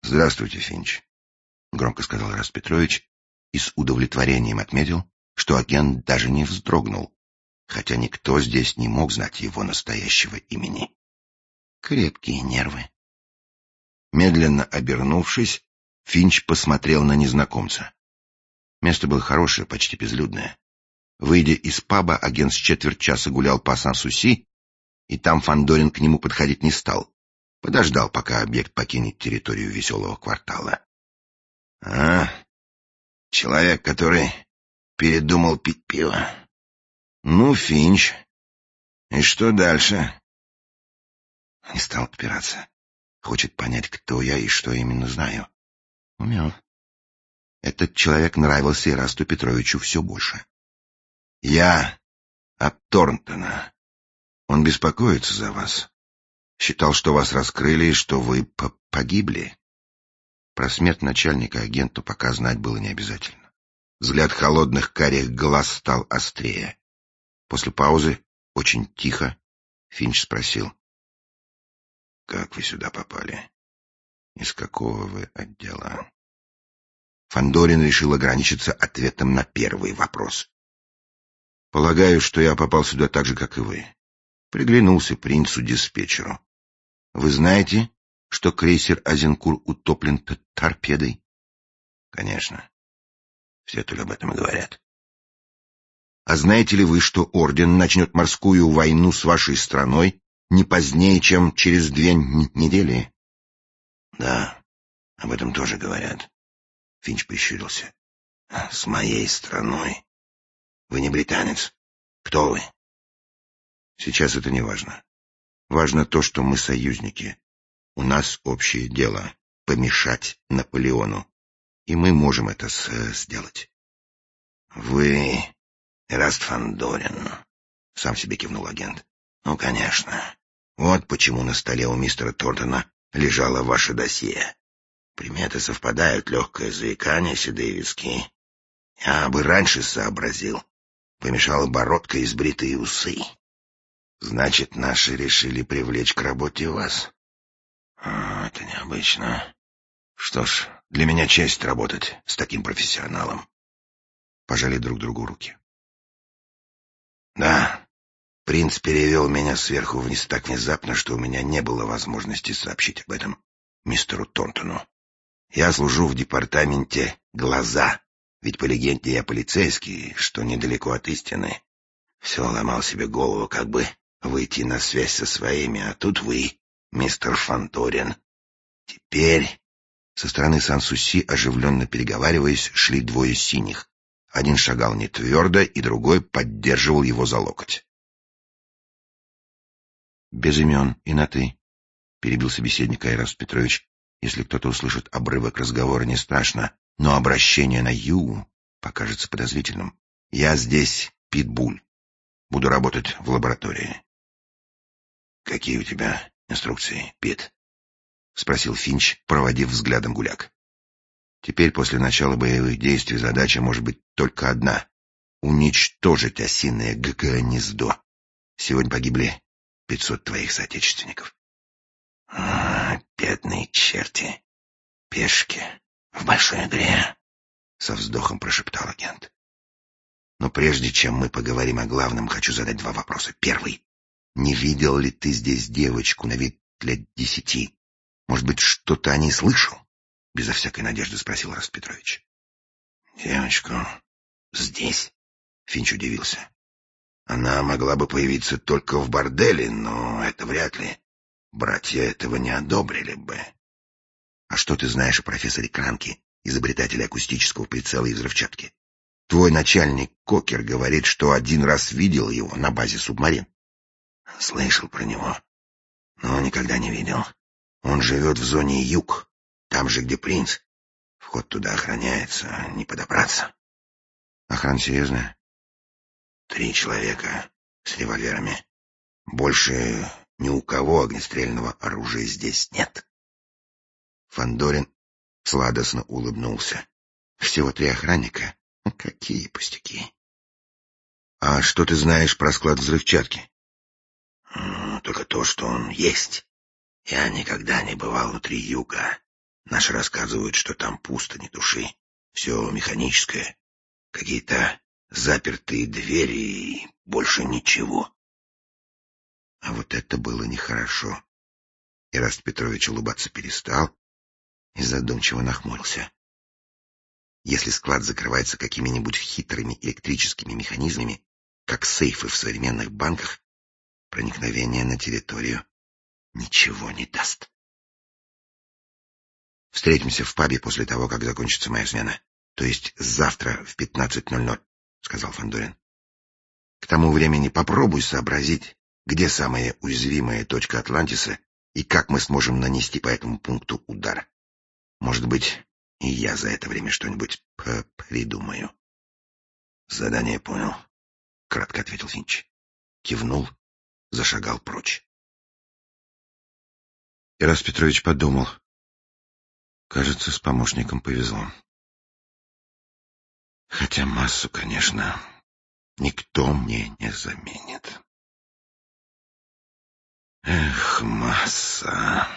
«Здравствуйте, Финч», — громко сказал Эраст Петрович и с удовлетворением отметил, что агент даже не вздрогнул, хотя никто здесь не мог знать его настоящего имени. Крепкие нервы. Медленно обернувшись, Финч посмотрел на незнакомца. Место было хорошее, почти безлюдное. Выйдя из паба, агент с четверть часа гулял по Сан-Суси, и там Фандорин к нему подходить не стал. Подождал, пока объект покинет территорию веселого квартала. Человек, который передумал пить пиво. Ну, Финч. И что дальше? Не стал отпираться. Хочет понять, кто я и что именно знаю. Умел. Этот человек нравился Эрасту Петровичу все больше. Я от Торнтона. Он беспокоится за вас. Считал, что вас раскрыли и что вы погибли. Про смерть начальника агенту пока знать было не обязательно. Взгляд холодных карих глаз стал острее. После паузы, очень тихо, Финч спросил: «Как вы сюда попали? Из какого вы отдела?» Фандорин решил ограничиться ответом на первый вопрос. «Полагаю, что я попал сюда так же, как и вы. Приглянулся принцу-диспетчеру. Вы знаете, что крейсер Азенкур утоплен торпедой?» «Конечно. Все только об этом и говорят». «А знаете ли вы, что Орден начнет морскую войну с вашей страной не позднее, чем через 2 недели?» «Да, об этом тоже говорят». Финч прищурился. «С моей страной? Вы не британец. Кто вы?» «Сейчас это не важно. Важно то, что мы союзники. У нас общее дело — помешать Наполеону. И мы можем это сделать». «Вы Эраст Фандорин», — сам себе кивнул агент. «Ну, конечно. Вот почему на столе у мистера Торнтона лежало ваше досье. Приметы совпадают, легкое заикание, седые виски. Я бы раньше сообразил. Помешала бородка и сбритые усы. Значит, наши решили привлечь к работе вас. Это необычно. Что ж, для меня честь работать с таким профессионалом». Пожали друг другу руки. «Да, принц перевел меня сверху вниз так внезапно, что у меня не было возможности сообщить об этом мистеру Торнтону. Я служу в департаменте «Глаза», ведь по легенде я полицейский, что недалеко от истины. Все ломал себе голову, как бы выйти на связь со своими, а тут вы, мистер Фандорин. Теперь...» Со стороны Сан-Суси, оживленно переговариваясь, шли 2 синих. Один шагал не твердо, и другой поддерживал его за локоть. «Без имен и на «ты», — перебил собеседника Эраст Петрович. «Если кто-то услышит обрывок разговора, не страшно, но обращение на «ю» покажется подозрительным. Я здесь Питбуль. Буду работать в лаборатории». «Какие у тебя инструкции, Пит?» — спросил Финч, проводив взглядом гуляк. «Теперь, после начала боевых действий, задача может быть только одна — уничтожить осиное гнездо. Сегодня погибли 500 твоих соотечественников». «Бедные черти, пешки в большой игре», — со вздохом прошептал агент. «Но прежде чем мы поговорим о главном, хочу задать 2 вопроса. Первый. Не видел ли ты здесь девочку на вид лет 10? Может быть, что-то о ней слышал?» Безо всякой надежды спросил Эраст Петрович. «Девочку здесь?» Финч удивился. «Она могла бы появиться только в борделе, но это вряд ли. Братья этого не одобрили бы». «А что ты знаешь о профессоре Кранке, изобретателе акустического прицела и взрывчатки? Твой начальник Кокер говорит, что 1 раз видел его на базе субмарин». «Слышал про него, но никогда не видел. Он живет в зоне юг, там же, где принц. Вход туда охраняется, не подобраться». «Охрана серьезная?» 3 человека с револьверами. Больше ни у кого огнестрельного оружия здесь нет». Фандорин сладостно улыбнулся. «Всего 3 охранника? Какие пустяки!» «А что ты знаешь про склад взрывчатки?» «Только то, что он есть. Я никогда не бывал внутри юга, Наши рассказывают, что там пусто, ни души. Все механическое. Какие-то запертые двери и больше ничего. А вот это было нехорошо. Ираст Петрович улыбаться перестал и задумчиво нахмурился. Если склад закрывается какими-нибудь хитрыми электрическими механизмами, как сейфы в современных банках, проникновение на территорию ничего не даст. «Встретимся в пабе после того, как закончится моя смена. То есть завтра в 15:00, — сказал Фандорин. К тому времени попробуй сообразить, где самая уязвимая точка Атлантиса и как мы сможем нанести по этому пункту удар. Может быть, и я за это время что-нибудь придумаю». «Задание понял», — кратко ответил Финч. Кивнул, зашагал прочь. Ираст Петрович подумал. Кажется, с помощником повезло. Хотя массу, конечно, никто мне не заменит. Эх, масса.